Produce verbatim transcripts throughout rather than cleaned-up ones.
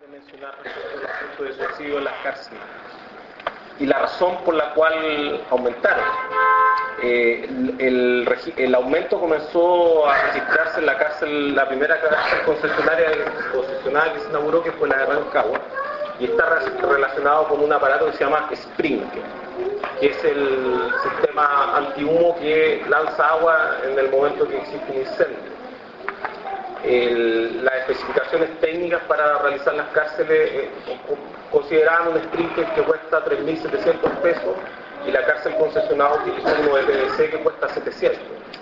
mencionar respecto al asunto de suicidio en las cárceles y la razón por la cual aumentaron. Eh, el, el, el aumento comenzó a registrarse en la cárcel, la primera cárcel concesionaria concesionada que se inauguró, que fue la de Rancagua, y está relacionado con un aparato que se llama Sprinkler, que es el sistema antihumo que lanza agua en el momento que existe un incendio. El, las especificaciones técnicas para realizar las cárceles eh, consideraban un sprinkler que cuesta tres mil setecientos pesos y la cárcel concesionada utilizó uno de P V C que cuesta setecientos.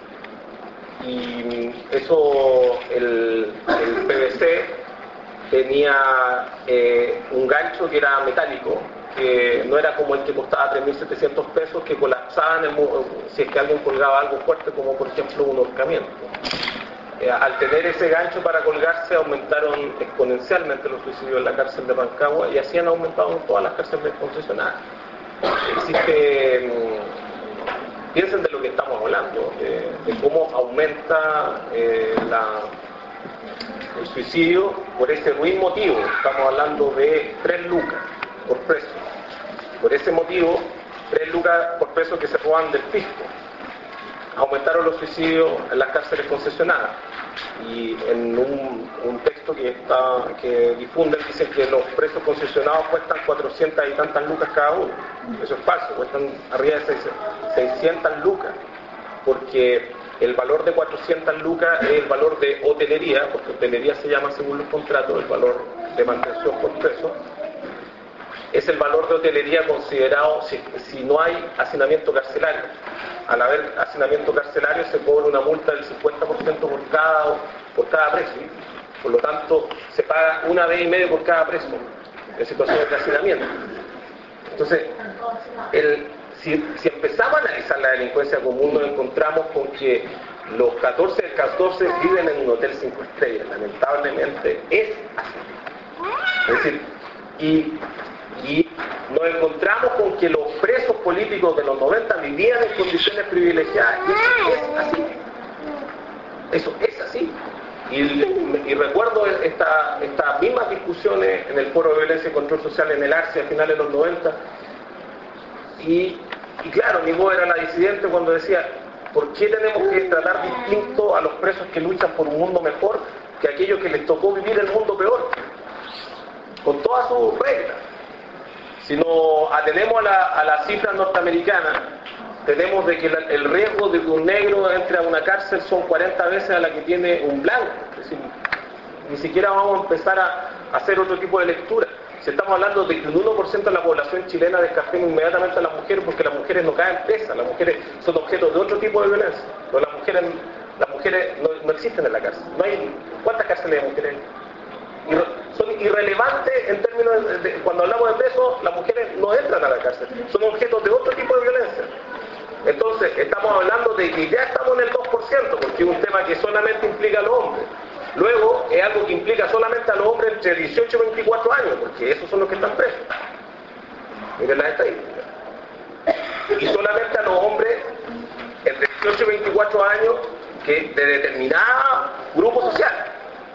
Y eso, el, el P V C tenía eh, un gancho que era metálico, que no era como el que costaba tres mil setecientos pesos, que colapsaba en el, si es que alguien colgaba algo fuerte, como por ejemplo un ahorcamiento. Eh, al tener ese gancho para colgarse, aumentaron exponencialmente los suicidios en la cárcel de Rancagua, y así han aumentado en todas las cárceles concesionadas. Existe, mmm, piensen de lo que estamos hablando, de, de cómo aumenta eh, la, el suicidio por ese ruin motivo. Estamos hablando de tres lucas por preso. Por ese motivo, tres lucas por preso que se roban del fisco. Aumentaron los suicidios en las cárceles concesionadas, y en un, un texto que está que difunden dicen que los presos concesionados cuestan cuatrocientas y tantas lucas cada uno. Eso es falso, cuestan arriba de seiscientas lucas, porque el valor de cuatrocientas lucas es el valor de hotelería, porque hotelería se llama según los contratos, el valor de mantención por preso es el valor de hotelería considerado si, si no hay hacinamiento carcelario. Al haber hacinamiento carcelario se cobra una multa del cincuenta por ciento por cada, por cada preso. Por lo tanto, se paga una vez y medio por cada preso en situaciones de hacinamiento. Entonces, el, si, si empezamos a analizar la delincuencia común, nos encontramos con que los catorce de catorce viven en un hotel cinco estrellas. Lamentablemente es así. Es decir, y Y nos encontramos con que los presos políticos de los noventa vivían en condiciones privilegiadas, y eso es así. Eso es así. Y, y recuerdo esta, estas mismas discusiones en el Foro de Violencia y Control Social en el ARCE a finales de los noventa. Y, y claro, mi voz era la disidente cuando decía, ¿por qué tenemos que tratar distinto a los presos que luchan por un mundo mejor que a aquellos que les tocó vivir el mundo peor? Con todas sus reglas. Si nos atenemos a, la, a las cifras norteamericanas, tenemos de que la, el riesgo de que un negro entre a una cárcel son cuarenta veces a la que tiene un blanco. Es decir, ni siquiera vamos a empezar a, a hacer otro tipo de lectura. Si estamos hablando de que un uno por ciento de la población chilena descafeina inmediatamente a las mujeres, porque las mujeres no caen presas, las mujeres son objeto de otro tipo de violencia. Pero las mujeres, las mujeres no, no existen en la cárcel. No hay, ¿cuántas cárceles de mujeres hay? Son irrelevantes en términos de, de, cuando hablamos de presos, las mujeres no entran a la cárcel, son objetos de otro tipo de violencia. Entonces estamos hablando de que ya estamos en el dos por ciento, porque es un tema que solamente implica a los hombres. Luego es algo que implica solamente a los hombres entre dieciocho y veinticuatro años, porque esos son los que están presos. Miren las estadísticas. Y solamente a los hombres entre dieciocho y veinticuatro años que de determinado grupo social.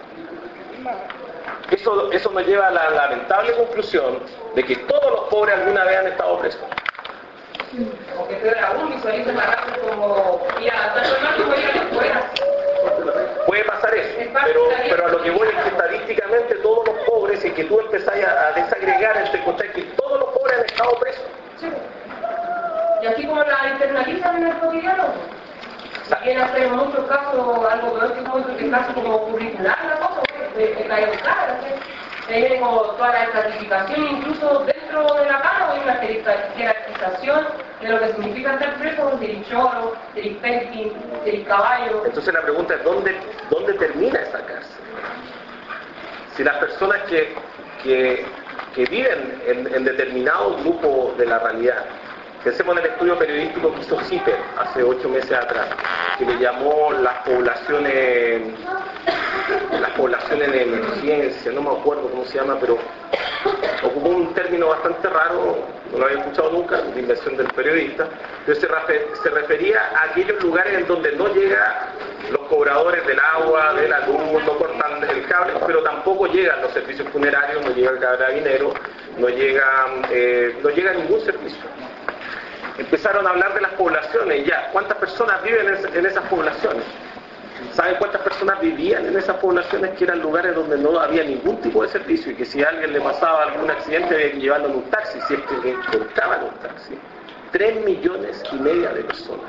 Eso, eso nos lleva a la lamentable conclusión de que todos los pobres alguna vez han estado presos. O que peor aún, visualiza más rápido como ya, tanto más como ya fuera. Puede pasar eso, pero, pero a lo que voy es que estadísticamente todos los pobres, y que tú empezás a, a desagregar, entre encontrar que todos los pobres han estado presos. Sí. Y así como la internalizan en el cotidiano, quieren hacer en muchos casos algo peor que como en caso como curricular la cosa, de, de la educada, que viene como toda la estratificación, incluso dentro de la casa hay una jerarquización de lo que significa ser preso, ser choro, ser pentin, ser caballo. Entonces la pregunta es, ¿dónde, dónde termina esa cárcel? Si las personas que, que, que viven en, en determinado grupo de la realidad, pensemos en el estudio periodístico que hizo CIPER hace ocho meses atrás, que le llamó las poblaciones, las poblaciones de emergencia, no me acuerdo cómo se llama, pero ocupó un término bastante raro, no lo había escuchado nunca, de invención del periodista, pero se, refer, se refería a aquellos lugares en donde no llega los cobradores del agua, de la luz, no cortan el cable, pero tampoco llegan los servicios funerarios, no llega el carabinero, no llega, eh, no llega ningún servicio. Empezaron a hablar de las poblaciones, ya, ¿cuántas personas viven en, en esas poblaciones? ¿Saben cuántas personas vivían en esas poblaciones que eran lugares donde no había ningún tipo de servicio y que si a alguien le pasaba algún accidente había que llevarlo en un taxi, si es que encontraban un taxi? Tres millones y media de personas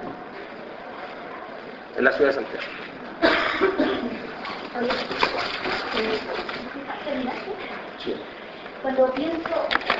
en la ciudad de Santiago. Sí. Cuando pienso